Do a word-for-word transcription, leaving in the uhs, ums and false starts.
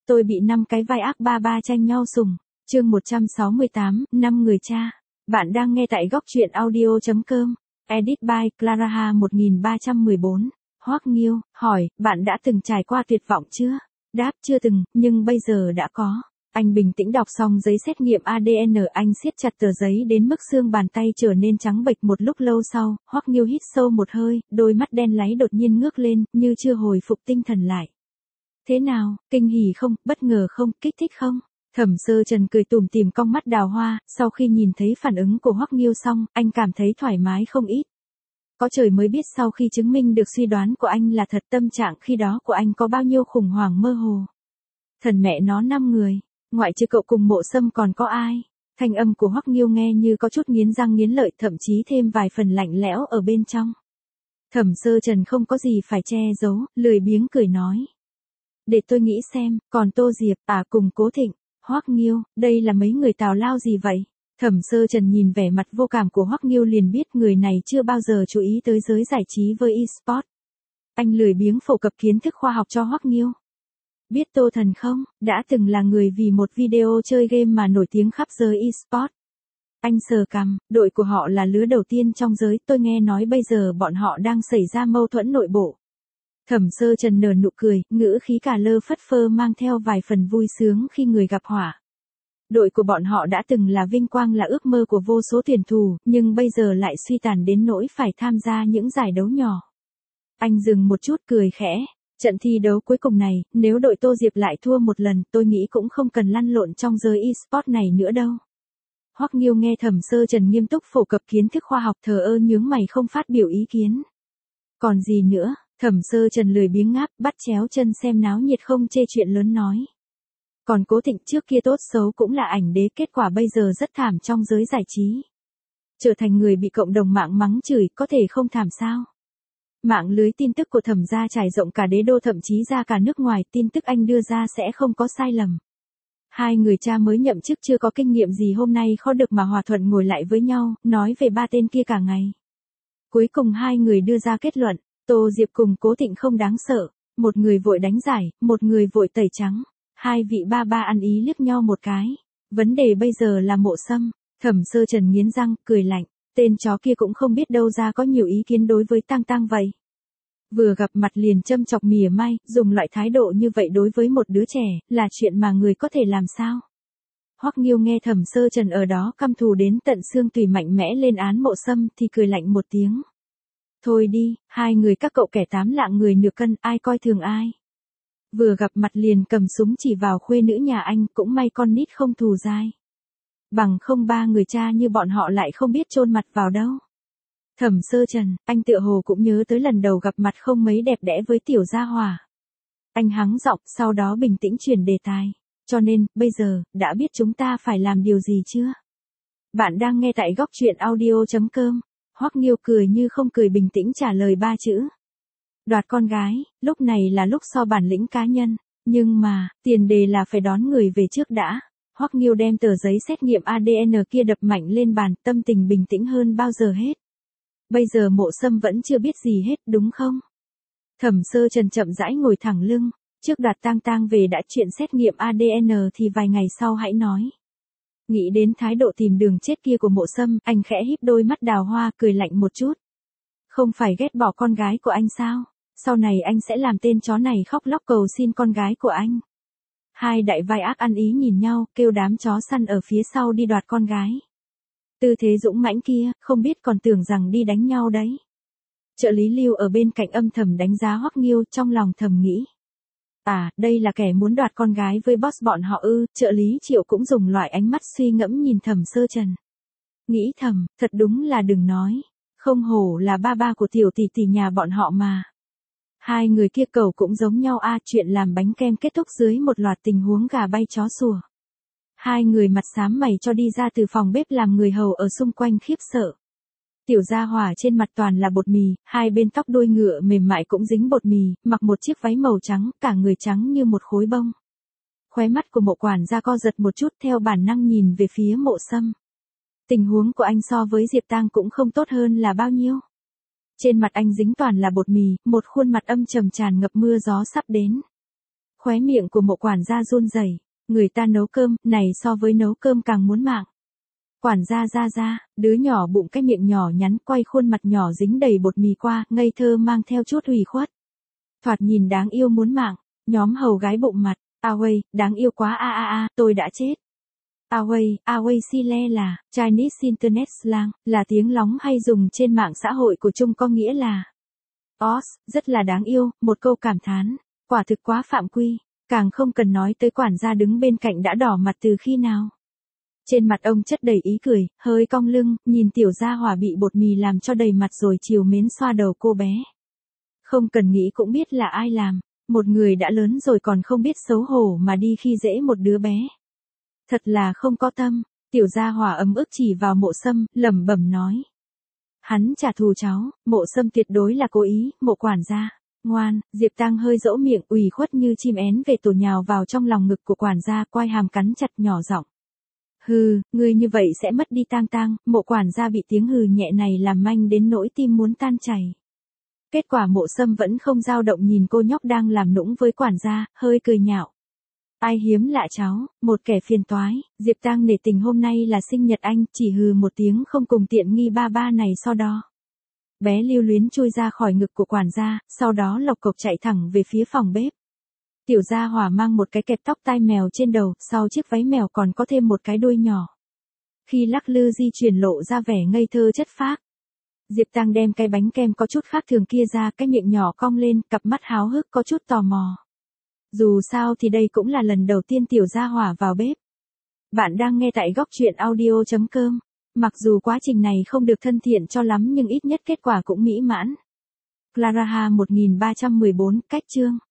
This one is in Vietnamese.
Tôi bị năm cái vai ác ba ba tranh nhau sủng. Chương một trăm sáu mươi tám, năm người cha. Bạn đang nghe tại góc truyện audio chấm com. Edit by Clara một nghìn ba trăm mười bốn. Hoắc Nghiêu hỏi, bạn đã từng trải qua tuyệt vọng chưa? Đáp, chưa từng, nhưng bây giờ đã có. Anh bình tĩnh đọc xong giấy xét nghiệm a đê en, anh siết chặt tờ giấy đến mức xương bàn tay trở nên trắng bệch. Một lúc lâu sau, Hoắc Nghiêu hít sâu một hơi, đôi mắt đen láy đột nhiên ngước lên, như chưa hồi phục tinh thần lại. Thế nào, kinh hỉ không, bất ngờ không, kích thích không? Thẩm Sơ Trần cười tủm tỉm cong mắt đào hoa, sau khi nhìn thấy phản ứng của Hoắc Nghiêu xong, anh cảm thấy thoải mái không ít. Có trời mới biết sau khi chứng minh được suy đoán của anh là thật, tâm trạng khi đó của anh có bao nhiêu khủng hoảng mơ hồ. Thần mẹ nó, năm người, ngoại trừ cậu cùng Mộ Sâm còn có ai? Thanh âm của Hoắc Nghiêu nghe như có chút nghiến răng nghiến lợi, thậm chí thêm vài phần lạnh lẽo ở bên trong. Thẩm Sơ Trần không có gì phải che giấu, lười biếng cười nói. Để tôi nghĩ xem, còn Tô Diệp, à cùng Cố Thịnh, Hoắc Nghiêu, đây là mấy người tào lao gì vậy? Thẩm Sơ Trần nhìn vẻ mặt vô cảm của Hoắc Nghiêu liền biết người này chưa bao giờ chú ý tới giới giải trí với e-sport. Anh lười biếng phổ cập kiến thức khoa học cho Hoắc Nghiêu. Biết Tô Thần không, đã từng là người vì một video chơi game mà nổi tiếng khắp giới e-sport. Anh sờ cằm, đội của họ là lứa đầu tiên trong giới, tôi nghe nói bây giờ bọn họ đang xảy ra mâu thuẫn nội bộ. Thẩm Sơ Trần nở nụ cười, ngữ khí cả lơ phất phơ mang theo vài phần vui sướng khi người gặp họa. Đội của bọn họ đã từng là vinh quang, là ước mơ của vô số tuyển thủ, nhưng bây giờ lại suy tàn đến nỗi phải tham gia những giải đấu nhỏ. Anh dừng một chút cười khẽ. Trận thi đấu cuối cùng này, nếu đội Tô Diệp lại thua một lần, tôi nghĩ cũng không cần lăn lộn trong giới e-sport này nữa đâu. Hoắc Nghiêu nghe Thẩm Sơ Trần nghiêm túc phổ cập kiến thức khoa học, thờ ơ nhướng mày không phát biểu ý kiến. Còn gì nữa? Thẩm Sơ Trần lười biếng ngáp, bắt chéo chân xem náo nhiệt không chê chuyện lớn nói. Còn Cố Thịnh trước kia tốt xấu cũng là ảnh đế, kết quả bây giờ rất thảm trong giới giải trí. Trở thành người bị cộng đồng mạng mắng chửi, có thể không thảm sao? Mạng lưới tin tức của Thẩm gia trải rộng cả đế đô, thậm chí ra cả nước ngoài, tin tức anh đưa ra sẽ không có sai lầm. Hai người cha mới nhậm chức chưa có kinh nghiệm gì, hôm nay khó được mà hòa thuận ngồi lại với nhau, nói về ba tên kia cả ngày. Cuối cùng hai người đưa ra kết luận, Tô Diệp cùng Cố Thịnh không đáng sợ, một người vội đánh giải, một người vội tẩy trắng. Hai vị ba ba ăn ý liếc nhau một cái. Vấn đề bây giờ là Mộ Sâm. Thẩm Sơ Trần nghiến răng, cười lạnh. Tên chó kia cũng không biết đâu ra có nhiều ý kiến đối với Tang Tang vậy. Vừa gặp mặt liền châm chọc mỉa mai, dùng loại thái độ như vậy đối với một đứa trẻ, là chuyện mà người có thể làm sao? Hoắc Nghiêu nghe Thẩm Sơ Trần ở đó căm thù đến tận xương tùy mạnh mẽ lên án Mộ Sâm thì cười lạnh một tiếng. Thôi đi, hai người các cậu kẻ tám lạng người nửa cân, ai coi thường ai. Vừa gặp mặt liền cầm súng chỉ vào khuê nữ nhà anh, cũng may con nít không thù dai. Bằng không ba người cha như bọn họ lại không biết chôn mặt vào đâu. Thẩm Sơ Trần, anh tựa hồ cũng nhớ tới lần đầu gặp mặt không mấy đẹp đẽ với tiểu gia hỏa. Anh hắng giọng, sau đó bình tĩnh chuyển đề tài. Cho nên, bây giờ, đã biết chúng ta phải làm điều gì chưa? Bạn đang nghe tại góc truyện audio chấm com. Hoắc Nghiêu cười như không cười, bình tĩnh trả lời ba chữ. Đoạt con gái, lúc này là lúc so bản lĩnh cá nhân, nhưng mà, tiền đề là phải đón người về trước đã. Hoắc Nghiêu đem tờ giấy xét nghiệm a đê en kia đập mạnh lên bàn, tâm tình bình tĩnh hơn bao giờ hết. Bây giờ Mộ Sâm vẫn chưa biết gì hết, đúng không? Thẩm Sơ Trần chậm rãi ngồi thẳng lưng, trước đoạt Tang Tang về đã, chuyện xét nghiệm a đê en thì vài ngày sau hãy nói. Nghĩ đến thái độ tìm đường chết kia của Mộ Sâm, anh khẽ híp đôi mắt đào hoa, cười lạnh một chút. Không phải ghét bỏ con gái của anh sao? Sau này anh sẽ làm tên chó này khóc lóc cầu xin con gái của anh. Hai đại vai ác ăn ý nhìn nhau, kêu đám chó săn ở phía sau đi đoạt con gái. Tư thế dũng mãnh kia, không biết còn tưởng rằng đi đánh nhau đấy. Trợ lý Lưu ở bên cạnh âm thầm đánh giá Hoắc Nghiêu, trong lòng thầm nghĩ. À, đây là kẻ muốn đoạt con gái với boss bọn họ ư? Trợ lý Triệu cũng dùng loại ánh mắt suy ngẫm nhìn Thẩm Sơ Trần. Nghĩ thầm, thật đúng là đừng nói. Không hổ là ba ba của tiểu tỷ tỷ nhà bọn họ mà. Hai người kia cầu cũng giống nhau a, à, chuyện làm bánh kem kết thúc dưới một loạt tình huống gà bay chó sủa. Hai người mặt xám mày cho đi ra từ phòng bếp, làm người hầu ở xung quanh khiếp sợ. Tiểu gia hỏa trên mặt toàn là bột mì, hai bên tóc đuôi ngựa mềm mại cũng dính bột mì, mặc một chiếc váy màu trắng, cả người trắng như một khối bông. Khóe mắt của Mộ quản gia co giật một chút, theo bản năng nhìn về phía Mộ Sâm. Tình huống của anh so với Diệp Tang cũng không tốt hơn là bao nhiêu. Trên mặt anh dính toàn là bột mì, một khuôn mặt âm trầm tràn ngập mưa gió sắp đến. Khóe miệng của Mộ quản gia run rẩy, người ta nấu cơm, này so với nấu cơm càng muốn mạng. Quản gia ra ra, đứa nhỏ bụng cái miệng nhỏ nhắn quay khuôn mặt nhỏ dính đầy bột mì qua, ngây thơ mang theo chút ủy khuất. Thoạt nhìn đáng yêu muốn mạng, nhóm hầu gái bụng mặt, Away, đáng yêu quá a a a, tôi đã chết. Away, Away Sile là, Chinese Internet Slang, là tiếng lóng hay dùng trên mạng xã hội của Trung có nghĩa là Os, rất là đáng yêu, một câu cảm thán, quả thực quá phạm quy, càng không cần nói tới quản gia đứng bên cạnh đã đỏ mặt từ khi nào. Trên mặt ông chất đầy ý cười, hơi cong lưng, nhìn tiểu gia hỏa bị bột mì làm cho đầy mặt rồi chiều mến xoa đầu cô bé. Không cần nghĩ cũng biết là ai làm, một người đã lớn rồi còn không biết xấu hổ mà đi khi dễ một đứa bé. Thật là không có tâm, tiểu gia hỏa ấm ức chỉ vào Mộ Sâm, lẩm bẩm nói. Hắn trả thù cháu, Mộ Sâm tuyệt đối là cố ý, Mộ quản gia. Ngoan, Diệp Tăng hơi dỗ miệng ủy khuất như chim én về tổ nhào vào trong lòng ngực của quản gia, quai hàm cắn chặt nhỏ giọng. Hừ, ngươi như vậy sẽ mất đi Tang Tang, Mộ quản gia bị tiếng hừ nhẹ này làm manh đến nỗi tim muốn tan chảy. Kết quả Mộ Sâm vẫn không dao động nhìn cô nhóc đang làm nũng với quản gia, hơi cười nhạo. Ai hiếm lạ cháu, một kẻ phiền toái, Diệp Tăng nể tình hôm nay là sinh nhật anh, chỉ hừ một tiếng không cùng tiện nghi ba ba này so đo. Bé lưu luyến chui ra khỏi ngực của quản gia, sau đó lộc cộc chạy thẳng về phía phòng bếp. Tiểu gia hỏa mang một cái kẹp tóc tai mèo trên đầu, sau chiếc váy mèo còn có thêm một cái đuôi nhỏ. Khi lắc lư di chuyển lộ ra vẻ ngây thơ chất phác. Diệp Tăng đem cái bánh kem có chút khác thường kia ra, cái miệng nhỏ cong lên, cặp mắt háo hức có chút tò mò. Dù sao thì đây cũng là lần đầu tiên tiểu gia hỏa vào bếp. Bạn đang nghe tại góc truyện audio chấm com. Mặc dù quá trình này không được thân thiện cho lắm nhưng ít nhất kết quả cũng mỹ mãn. Clara một nghìn ba trăm mười bốn, cách chương.